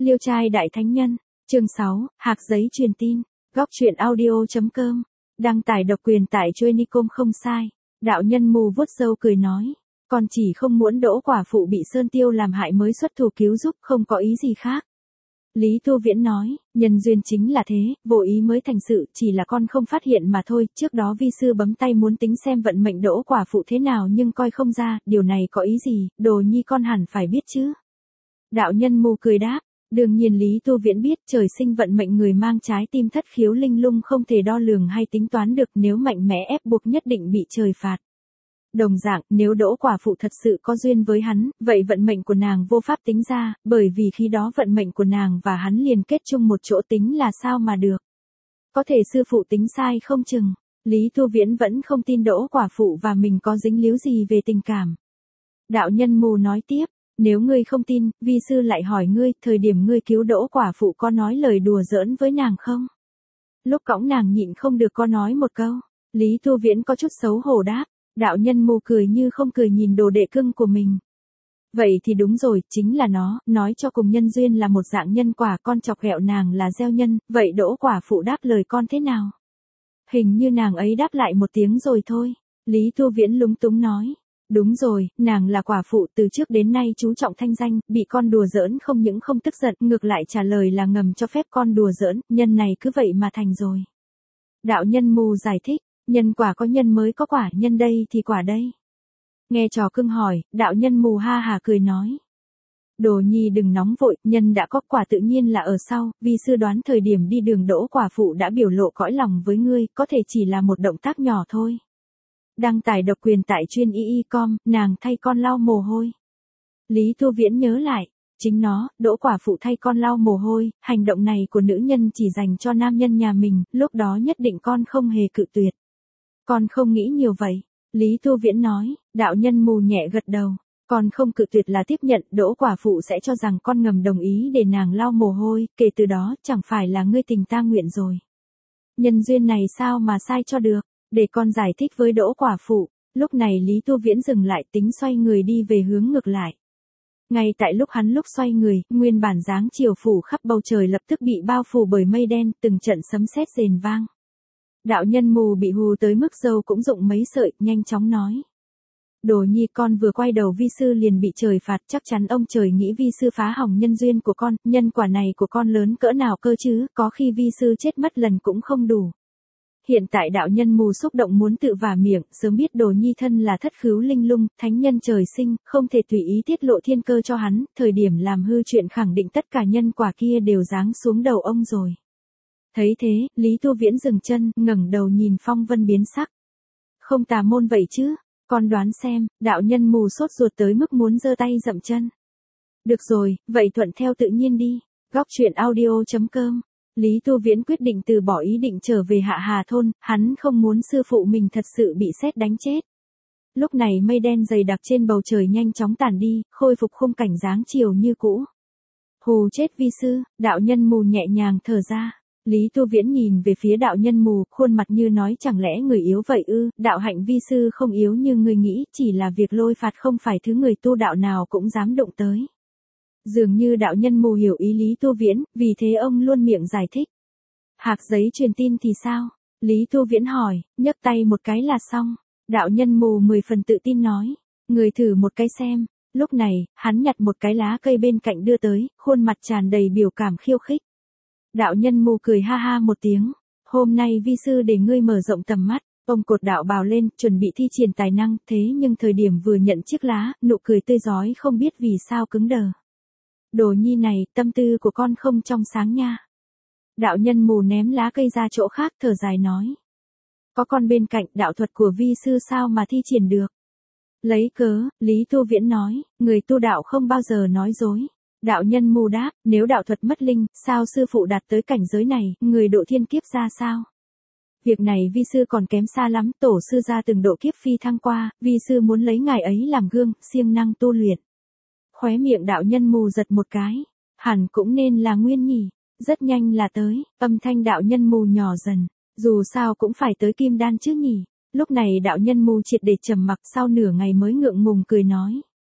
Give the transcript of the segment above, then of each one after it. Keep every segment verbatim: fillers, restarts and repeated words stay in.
Liêu trai đại thánh nhân, chương sáu, hạc giấy truyền tin, góc truyện audio.com, đăng tải độc quyền tại Chuenicom không sai. Đạo nhân mù vuốt râu cười nói, con chỉ không muốn Đỗ quả phụ bị Sơn Tiêu làm hại mới xuất thủ cứu giúp, không có ý gì khác. Lý Tu Viễn nói, nhân duyên chính là thế, vô ý mới thành sự, chỉ là con không phát hiện mà thôi, trước đó vi sư bấm tay muốn tính xem vận mệnh Đỗ quả phụ thế nào nhưng coi không ra, điều này có ý gì, Đồ Nhi con hẳn phải biết chứ. Đạo nhân mù cười đáp, đương nhiên Lý Tu Viễn biết, trời sinh vận mệnh người mang trái tim thất khiếu linh lung không thể đo lường hay tính toán được, nếu mạnh mẽ ép buộc nhất định bị trời phạt. Đồng dạng, nếu Đỗ quả phụ thật sự có duyên với hắn, vậy vận mệnh của nàng vô pháp tính ra, bởi vì khi đó vận mệnh của nàng và hắn liền kết chung một chỗ, tính là sao mà được. Có thể sư phụ tính sai không chừng. Lý Tu Viễn vẫn không tin Đỗ quả phụ và mình có dính líu gì về tình cảm. Đạo nhân mù nói tiếp, nếu ngươi không tin, vi sư lại hỏi ngươi, thời điểm ngươi cứu Đỗ quả phụ có nói lời đùa giỡn với nàng không? Lúc cõng nàng nhịn không được có nói một câu. Lý Tu Viễn có chút xấu hổ đáp. Đạo nhân mù cười như không cười nhìn đồ đệ cưng của mình. Vậy thì đúng rồi, chính là nó, nói cho cùng nhân duyên là một dạng nhân quả, con chọc ghẹo nàng là gieo nhân, vậy Đỗ quả phụ đáp lời con thế nào? Hình như nàng ấy đáp lại một tiếng rồi thôi. Lý Tu Viễn lúng túng nói. Đúng rồi, nàng là quả phụ, từ trước đến nay chú trọng thanh danh, bị con đùa giỡn không những không tức giận, ngược lại trả lời là ngầm cho phép con đùa giỡn, nhân này cứ vậy mà thành rồi. Đạo nhân mù giải thích. Nhân quả có nhân mới có quả, nhân đây thì quả đây. Nghe trò cưng hỏi, đạo nhân mù ha hà cười nói. Đồ Nhi đừng nóng vội, nhân đã có quả tự nhiên là ở sau, vì sư đoán thời điểm đi đường Đỗ quả phụ đã biểu lộ cõi lòng với ngươi, có thể chỉ là một động tác nhỏ thôi. Đăng tải độc quyền tại chuyên y y com, nàng thay con lau mồ hôi. Lý Tu Viễn nhớ lại. Chính nó, Đỗ quả phụ thay con lau mồ hôi, hành động này của nữ nhân chỉ dành cho nam nhân nhà mình, lúc đó nhất định con không hề cự tuyệt. Con không nghĩ nhiều vậy. Lý Tu Viễn nói, đạo nhân mù nhẹ gật đầu. Con không cự tuyệt là tiếp nhận, Đỗ quả phụ sẽ cho rằng con ngầm đồng ý để nàng lau mồ hôi, kể từ đó chẳng phải là ngươi tình ta nguyện rồi. Nhân duyên này sao mà sai cho được, để con giải thích với Đỗ quả phụ. Lúc này Lý Tu Viễn dừng lại tính xoay người đi về hướng ngược lại. Ngay tại lúc hắn lúc xoay người, nguyên bản dáng chiều phủ khắp bầu trời lập tức bị bao phủ bởi mây đen, từng trận sấm sét rền vang. Đạo nhân mù bị hù tới mức râu cũng rụng mấy sợi, nhanh chóng nói. Đồ Nhi con vừa quay đầu vi sư liền bị trời phạt, chắc chắn ông trời nghĩ vi sư phá hỏng nhân duyên của con, nhân quả này của con lớn cỡ nào cơ chứ, có khi vi sư chết mất lần cũng không đủ. Hiện tại đạo nhân mù xúc động muốn tự vả miệng, sớm biết Đồ Nhi thân là thất khứu linh lung, thánh nhân trời sinh, không thể tùy ý tiết lộ thiên cơ cho hắn, thời điểm làm hư chuyện khẳng định tất cả nhân quả kia đều giáng xuống đầu ông rồi. Thấy thế, Lý Tu Viễn dừng chân, ngẩng đầu nhìn phong vân biến sắc. Không tà môn vậy chứ, con đoán xem, đạo nhân mù sốt ruột tới mức muốn giơ tay dậm chân. Được rồi, vậy thuận theo tự nhiên đi, góc truyện audio.com. Lý Tu Viễn quyết định từ bỏ ý định trở về Hạ Hà thôn, hắn không muốn sư phụ mình thật sự bị sét đánh chết. Lúc này mây đen dày đặc trên bầu trời nhanh chóng tản đi, khôi phục khung cảnh dáng chiều như cũ. Hù chết vi sư, đạo nhân mù nhẹ nhàng thở ra. Lý Tu Viễn nhìn về phía đạo nhân mù, khuôn mặt như nói chẳng lẽ người yếu vậy ư, đạo hạnh vi sư không yếu như người nghĩ, chỉ là việc lôi phạt không phải thứ người tu đạo nào cũng dám động tới. Dường như đạo nhân mù hiểu ý Lý Tu Viễn, vì thế ông luôn miệng giải thích. Hạc giấy truyền tin thì sao? Lý Tu Viễn hỏi, nhấc tay một cái là xong. Đạo nhân mù mười phần tự tin nói, người thử một cái xem. Lúc này, hắn nhặt một cái lá cây bên cạnh đưa tới, khuôn mặt tràn đầy biểu cảm khiêu khích. Đạo nhân mù cười ha ha một tiếng, hôm nay vi sư để ngươi mở rộng tầm mắt. Ông cột đạo bào lên, chuẩn bị thi triển tài năng, thế nhưng thời điểm vừa nhận chiếc lá, nụ cười tươi rói không biết vì sao cứng đờ. Đồ Nhi này, tâm tư của con không trong sáng nha. Đạo nhân mù ném lá cây ra chỗ khác thở dài nói. Có con bên cạnh, đạo thuật của vi sư sao mà thi triển được. Lấy cớ, Lý Tu Viễn nói, người tu đạo không bao giờ nói dối. Đạo nhân mù đáp, nếu đạo thuật mất linh, sao sư phụ đạt tới cảnh giới này, người độ thiên kiếp ra sao? Việc này vi sư còn kém xa lắm, tổ sư ra từng độ kiếp phi thăng qua, vi sư muốn lấy ngài ấy làm gương, siêng năng tu luyện. Khóe miệng đạo nhân mù giật một cái, hẳn cũng nên là nguyên nhỉ, rất nhanh là tới, âm thanh đạo nhân mù nhỏ dần, dù sao cũng phải tới kim đan chứ nhỉ. Lúc này đạo nhân mù triệt để trầm mặc, sau nửa ngày mới ngượng ngùng cười nói.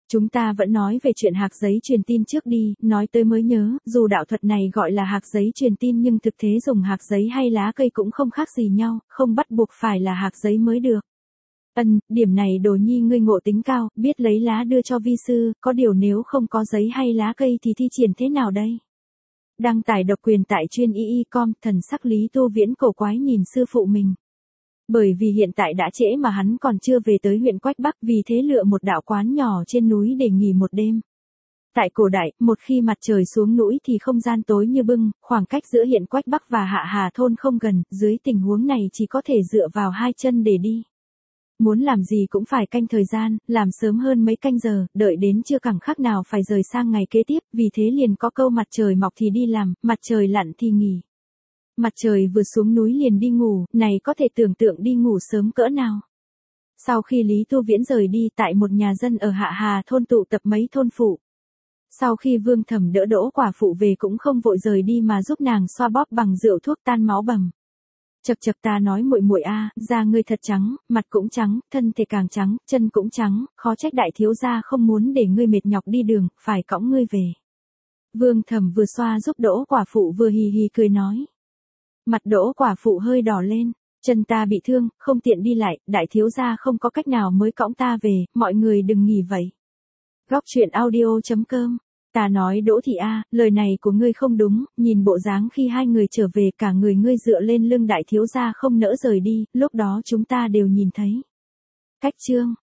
Chúng ta vẫn nói về chuyện hạc giấy truyền tin trước đi, nói tới mới nhớ, dù đạo thuật này gọi là hạc giấy truyền tin nhưng thực tế dùng hạc giấy hay lá cây cũng không khác gì nhau, không bắt buộc phải là hạc giấy mới được. Ân, điểm này Đồ Nhi ngươi ngộ tính cao, biết lấy lá đưa cho vi sư, có điều nếu không có giấy hay lá cây thì thi triển thế nào đây? Đăng tải độc quyền tại chuyên y y com, thần sắc Lý Tu Viễn cổ quái nhìn sư phụ mình. Bởi vì hiện tại đã trễ mà hắn còn chưa về tới huyện Quách Bắc, vì thế lựa một đạo quán nhỏ trên núi để nghỉ một đêm. Tại cổ đại, một khi mặt trời xuống núi thì không gian tối như bưng, khoảng cách giữa huyện Quách Bắc và Hạ Hà thôn không gần, dưới tình huống này chỉ có thể dựa vào hai chân để đi. Muốn làm gì cũng phải canh thời gian, làm sớm hơn mấy canh giờ, đợi đến chưa cẳng khác nào phải rời sang ngày kế tiếp, vì thế liền có câu mặt trời mọc thì đi làm, mặt trời lặn thì nghỉ. Mặt trời vừa xuống núi liền đi ngủ, này có thể tưởng tượng đi ngủ sớm cỡ nào. Sau khi Lý Tu Viễn rời đi tại một nhà dân ở Hạ Hà thôn tụ tập mấy thôn phụ. Sau khi Vương Thẩm đỡ Đỗ quả phụ về cũng không vội rời đi mà giúp nàng xoa bóp bằng rượu thuốc tan máu bầm. Chậc chậc ta nói muội muội a, da ngươi thật trắng, mặt cũng trắng, thân thể càng trắng, chân cũng trắng, khó trách đại thiếu gia không muốn để ngươi mệt nhọc đi đường, phải cõng ngươi về. Vương Thẩm vừa xoa giúp Đỗ quả phụ vừa hì hì cười nói. Mặt Đỗ quả phụ hơi đỏ lên, chân ta bị thương, không tiện đi lại, đại thiếu gia không có cách nào mới cõng ta về, mọi người đừng nghỉ vậy. Góc truyện audio chấm com. Ta nói Đỗ thị a, lời này của ngươi không đúng, nhìn bộ dáng khi hai người trở về cả người ngươi dựa lên lưng đại thiếu gia không nỡ rời đi, lúc đó chúng ta đều nhìn thấy. Cách chương